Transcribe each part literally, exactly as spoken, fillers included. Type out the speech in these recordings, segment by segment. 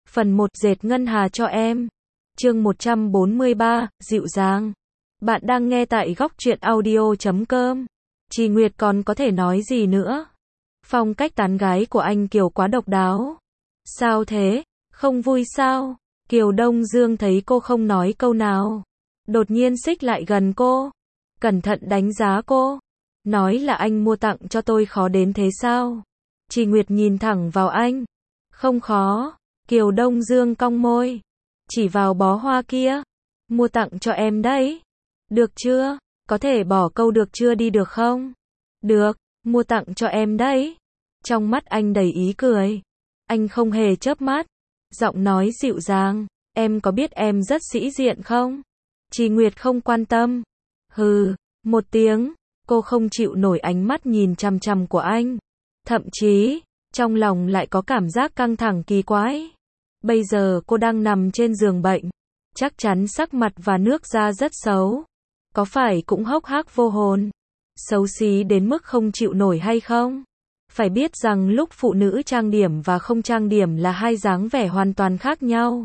Phần một dệt ngân hà cho em. Chương một trăm bốn mươi ba, dịu dàng. Bạn đang nghe tại góc truyện audio chấm com. Trì Nguyệt còn có thể nói gì nữa? Phong cách tán gái của anh Kiều quá độc đáo. Sao thế? Không vui sao? Kiều Đông Dương thấy cô không nói câu nào, đột nhiên xích lại gần cô, cẩn thận đánh giá cô. Nói là anh mua tặng cho tôi khó đến thế sao? Trì Nguyệt nhìn thẳng vào anh. Không khó. Kiều Đông Dương cong môi, chỉ vào bó hoa kia. Mua tặng cho em đấy. Được chưa? Có thể bỏ câu được chưa đi được không? Được, mua tặng cho em đấy. Trong mắt anh đầy ý cười. Anh không hề chớp mắt. Giọng nói dịu dàng. Em có biết em rất sĩ diện không? Trì Nguyệt không quan tâm. Hừ, một tiếng. Cô không chịu nổi ánh mắt nhìn chằm chằm của anh. Thậm chí, trong lòng lại có cảm giác căng thẳng kỳ quái. Bây giờ cô đang nằm trên giường bệnh. Chắc chắn sắc mặt và nước da rất xấu. Có phải cũng hốc hác vô hồn? Xấu xí đến mức không chịu nổi hay không? Phải biết rằng lúc phụ nữ trang điểm và không trang điểm là hai dáng vẻ hoàn toàn khác nhau.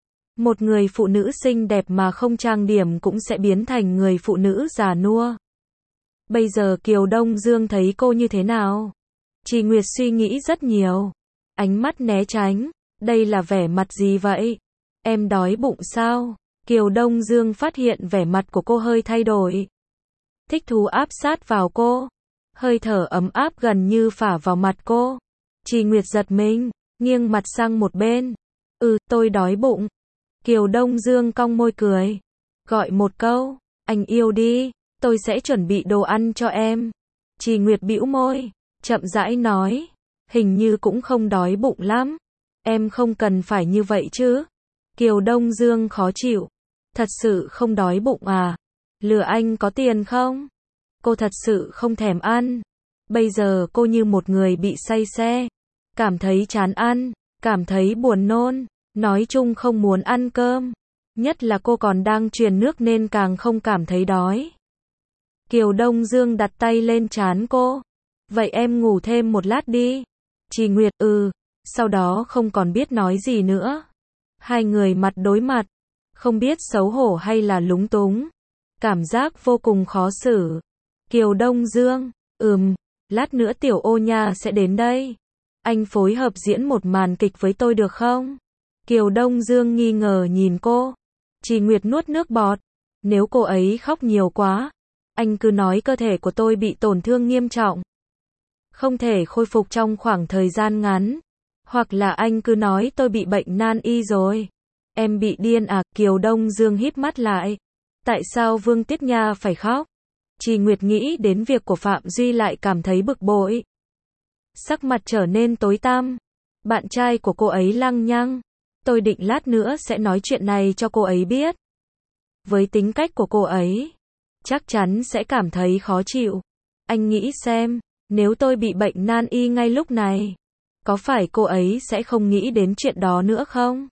Một người phụ nữ xinh đẹp mà không trang điểm cũng sẽ biến thành người phụ nữ già nua. Bây giờ Kiều Đông Dương thấy cô như thế nào? Trì Nguyệt suy nghĩ rất nhiều. Ánh mắt né tránh. Đây là vẻ mặt gì vậy? Em đói bụng sao? Kiều Đông Dương phát hiện vẻ mặt của cô hơi thay đổi. Thích thú áp sát vào cô. Hơi thở ấm áp gần như phả vào mặt cô. Trì Nguyệt giật mình, nghiêng mặt sang một bên. Ừ, tôi đói bụng. Kiều Đông Dương cong môi cười. Gọi một câu, anh yêu đi, tôi sẽ chuẩn bị đồ ăn cho em. Trì Nguyệt bĩu môi, chậm rãi nói. Hình như cũng không đói bụng lắm. Em không cần phải như vậy chứ. Kiều Đông Dương khó chịu. Thật sự không đói bụng à? Lừa anh có tiền không? Cô thật sự không thèm ăn. Bây giờ cô như một người bị say xe. Cảm thấy chán ăn, cảm thấy buồn nôn, nói chung không muốn ăn cơm. Nhất là cô còn đang truyền nước nên càng không cảm thấy đói. Kiều Đông Dương đặt tay lên trán cô. Vậy em ngủ thêm một lát đi. Trì Nguyệt ừ. Sau đó không còn biết nói gì nữa. Hai người mặt đối mặt. Không biết xấu hổ hay là lúng túng. Cảm giác vô cùng khó xử. Kiều Đông Dương, ừm, lát nữa Tiểu Ô Nha sẽ đến đây. Anh phối hợp diễn một màn kịch với tôi được không? Kiều Đông Dương nghi ngờ nhìn cô. Trì Nguyệt nuốt nước bọt. Nếu cô ấy khóc nhiều quá, anh cứ nói cơ thể của tôi bị tổn thương nghiêm trọng. Không thể khôi phục trong khoảng thời gian ngắn. Hoặc là anh cứ nói tôi bị bệnh nan y rồi. Em bị điên à? Kiều Đông Dương híp mắt lại. Tại sao Vương Tiết Nha phải khóc? Trì Nguyệt nghĩ đến việc của Phạm Duy lại cảm thấy bực bội. Sắc mặt trở nên tối tăm. Bạn trai của cô ấy lăng nhăng. Tôi định lát nữa sẽ nói chuyện này cho cô ấy biết. Với tính cách của cô ấy, chắc chắn sẽ cảm thấy khó chịu. Anh nghĩ xem, nếu tôi bị bệnh nan y ngay lúc này, có phải cô ấy sẽ không nghĩ đến chuyện đó nữa không?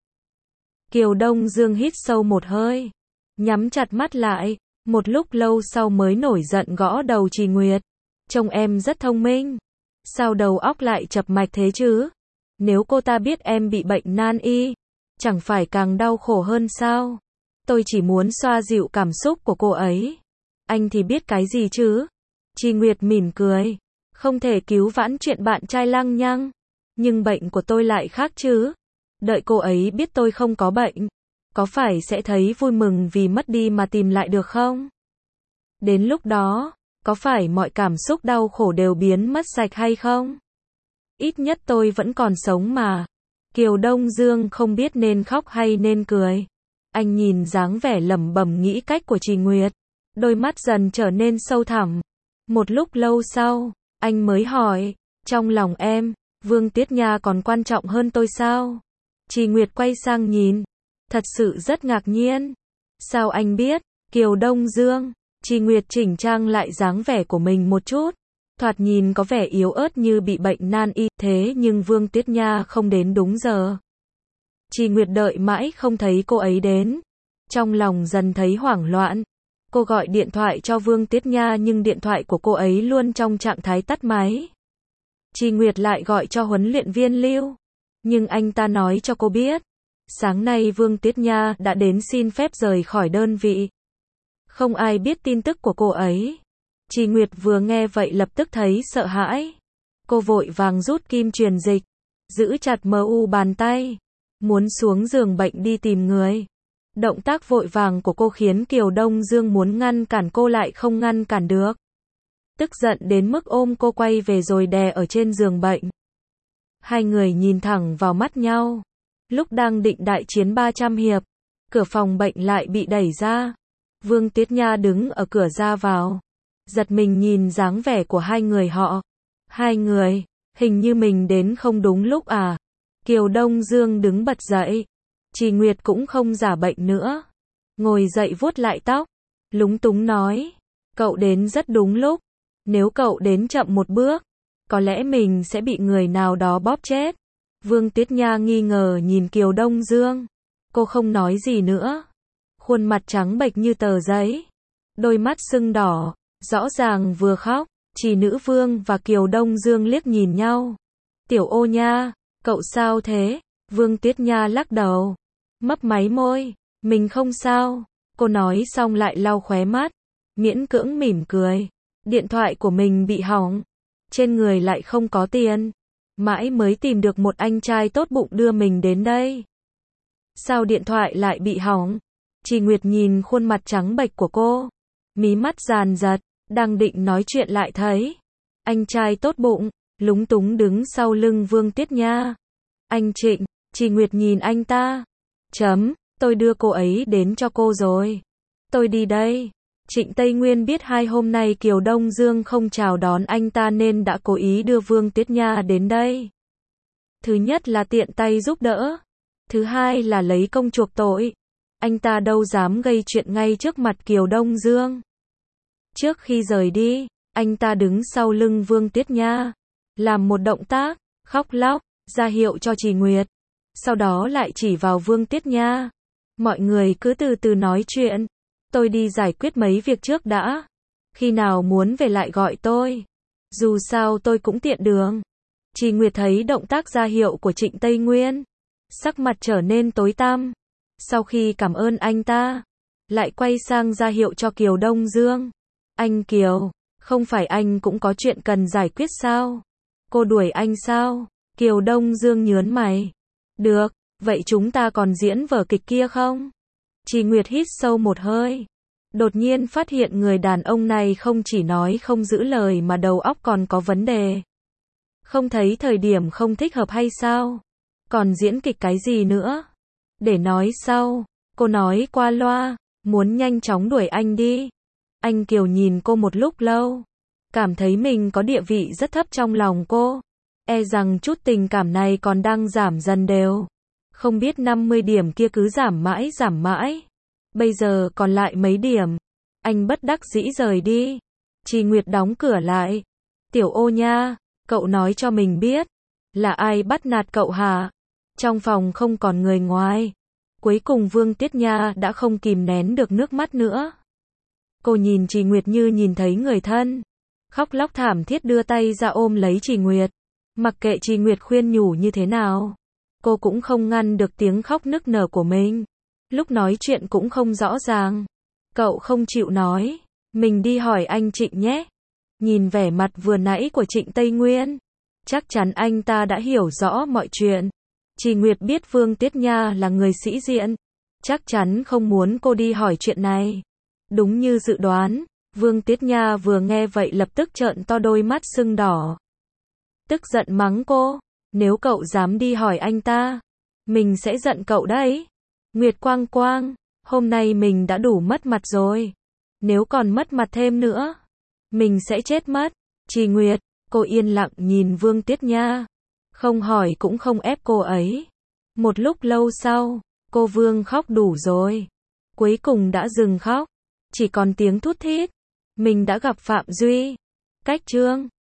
Kiều Đông Dương hít sâu một hơi, nhắm chặt mắt lại, một lúc lâu sau mới nổi giận gõ đầu Trì Nguyệt. Trông em rất thông minh. Sao đầu óc lại chập mạch thế chứ? Nếu cô ta biết em bị bệnh nan y, chẳng phải càng đau khổ hơn sao? Tôi chỉ muốn xoa dịu cảm xúc của cô ấy. Anh thì biết cái gì chứ? Trì Nguyệt mỉm cười. Không thể cứu vãn chuyện bạn trai lăng nhăng. Nhưng bệnh của tôi lại khác chứ. Đợi cô ấy biết tôi không có bệnh, có phải sẽ thấy vui mừng vì mất đi mà tìm lại được không? Đến lúc đó, có phải mọi cảm xúc đau khổ đều biến mất sạch hay không? Ít nhất tôi vẫn còn sống mà. Kiều Đông Dương không biết nên khóc hay nên cười. Anh nhìn dáng vẻ lẩm bẩm nghĩ cách của Trì Nguyệt. Đôi mắt dần trở nên sâu thẳm. Một lúc lâu sau, anh mới hỏi, trong lòng em, Vương Tiết Nha còn quan trọng hơn tôi sao? Trì Nguyệt quay sang nhìn. Thật sự rất ngạc nhiên. Sao anh biết? Kiều Đông Dương. Trì Nguyệt chỉnh trang lại dáng vẻ của mình một chút. Thoạt nhìn có vẻ yếu ớt như bị bệnh nan y. Thế nhưng Vương Tiết Nha không đến đúng giờ. Trì Nguyệt đợi mãi không thấy cô ấy đến. Trong lòng dần thấy hoảng loạn. Cô gọi điện thoại cho Vương Tiết Nha nhưng điện thoại của cô ấy luôn trong trạng thái tắt máy. Trì Nguyệt lại gọi cho huấn luyện viên Lưu. Nhưng anh ta nói cho cô biết, Sáng nay Vương Tiết Nha đã đến xin phép rời khỏi đơn vị. Không ai biết tin tức của cô ấy. Trì Nguyệt vừa nghe vậy lập tức thấy sợ hãi. Cô vội vàng rút kim truyền dịch, giữ chặt mờ u bàn tay, muốn xuống giường bệnh đi tìm người. Động tác vội vàng của cô khiến Kiều Đông Dương muốn ngăn cản cô lại không ngăn cản được. Tức giận đến mức ôm cô quay về rồi đè ở trên giường bệnh. Hai người nhìn thẳng vào mắt nhau. Lúc đang định đại chiến ba trăm hiệp, cửa phòng bệnh lại bị đẩy ra. Vương Tiết Nha đứng ở cửa ra vào, giật mình nhìn dáng vẻ của hai người họ. Hai người, hình như mình đến không đúng lúc à? Kiều Đông Dương đứng bật dậy. Trì Nguyệt cũng không giả bệnh nữa. Ngồi dậy vuốt lại tóc, lúng túng nói, cậu đến rất đúng lúc. Nếu cậu đến chậm một bước, có lẽ mình sẽ bị người nào đó bóp chết. Vương Tiết Nha nghi ngờ nhìn Kiều Đông Dương. Cô không nói gì nữa. Khuôn mặt trắng bệch như tờ giấy. Đôi mắt sưng đỏ, rõ ràng vừa khóc. Trì Nữ Vương và Kiều Đông Dương liếc nhìn nhau. Tiểu Ô Nha, cậu sao thế? Vương Tiết Nha lắc đầu, mấp máy môi, mình không sao. Cô nói xong lại lau khóe mắt, miễn cưỡng mỉm cười. Điện thoại của mình bị hỏng, trên người lại không có tiền, mãi mới tìm được một anh trai tốt bụng đưa mình đến đây. Sao điện thoại lại bị hỏng? Trì Nguyệt nhìn khuôn mặt trắng bệch của cô, mí mắt dàn giật, đang định nói chuyện lại thấy anh trai tốt bụng lúng túng đứng sau lưng Vương Tiết Nha. Anh Trịnh. Trì Nguyệt nhìn anh ta. Chấm, tôi đưa cô ấy đến cho cô rồi. Tôi đi đây. Trịnh Tây Nguyên biết hai hôm nay Kiều Đông Dương không chào đón anh ta nên đã cố ý đưa Vương Tiết Nha đến đây. Thứ nhất là tiện tay giúp đỡ. Thứ hai là lấy công chuộc tội. Anh ta đâu dám gây chuyện ngay trước mặt Kiều Đông Dương. Trước khi rời đi, anh ta đứng sau lưng Vương Tiết Nha, làm một động tác, khóc lóc, ra hiệu cho Trì Nguyệt. Sau đó lại chỉ vào Vương Tiết Nha. Mọi người cứ từ từ nói chuyện. Tôi đi giải quyết mấy việc trước đã. Khi nào muốn về lại gọi tôi. Dù sao tôi cũng tiện đường. Trì Nguyệt thấy động tác ra hiệu của Trịnh Tây Nguyên, sắc mặt trở nên tối tăm. Sau khi cảm ơn anh ta, lại quay sang ra hiệu cho Kiều Đông Dương. Anh Kiều, không phải anh cũng có chuyện cần giải quyết sao? Cô đuổi anh sao? Kiều Đông Dương nhớn mày. Được, vậy chúng ta còn diễn vở kịch kia không? Trì Nguyệt hít sâu một hơi. Đột nhiên phát hiện người đàn ông này không chỉ nói không giữ lời mà đầu óc còn có vấn đề. Không thấy thời điểm không thích hợp hay sao? Còn diễn kịch cái gì nữa? Để nói sau. Cô nói qua loa, muốn nhanh chóng đuổi anh đi. Anh Kiều nhìn cô một lúc lâu, cảm thấy mình có địa vị rất thấp trong lòng cô. E rằng chút tình cảm này còn đang giảm dần đều. Không biết năm mươi điểm kia cứ giảm mãi giảm mãi. Bây giờ còn lại mấy điểm. Anh bất đắc dĩ rời đi. Trì Nguyệt đóng cửa lại. Tiểu Ô Nha, cậu nói cho mình biết, là ai bắt nạt cậu hả? Trong phòng không còn người ngoài. Cuối cùng Vương Tiết Nha đã không kìm nén được nước mắt nữa. Cô nhìn Trì Nguyệt như nhìn thấy người thân. Khóc lóc thảm thiết đưa tay ra ôm lấy Trì Nguyệt. Mặc kệ Trì Nguyệt khuyên nhủ như thế nào, cô cũng không ngăn được tiếng khóc nức nở của mình. Lúc nói chuyện cũng không rõ ràng. Cậu không chịu nói, mình đi hỏi anh Trịnh nhé. Nhìn vẻ mặt vừa nãy của Trịnh Tây Nguyên, chắc chắn anh ta đã hiểu rõ mọi chuyện. Trì Nguyệt biết Vương Tiết Nha là người sĩ diện, chắc chắn không muốn cô đi hỏi chuyện này. Đúng như dự đoán, Vương Tiết Nha vừa nghe vậy lập tức trợn to đôi mắt sưng đỏ. Tức giận mắng cô, nếu cậu dám đi hỏi anh ta, mình sẽ giận cậu đấy. Nguyệt Quang Quang, hôm nay mình đã đủ mất mặt rồi. Nếu còn mất mặt thêm nữa, mình sẽ chết mất. Trì Nguyệt, cô yên lặng nhìn Vương Tiết Nha, không hỏi cũng không ép cô ấy. Một lúc lâu sau, cô Vương khóc đủ rồi. Cuối cùng đã dừng khóc, chỉ còn tiếng thút thít. Mình đã gặp Phạm Duy. Cách chương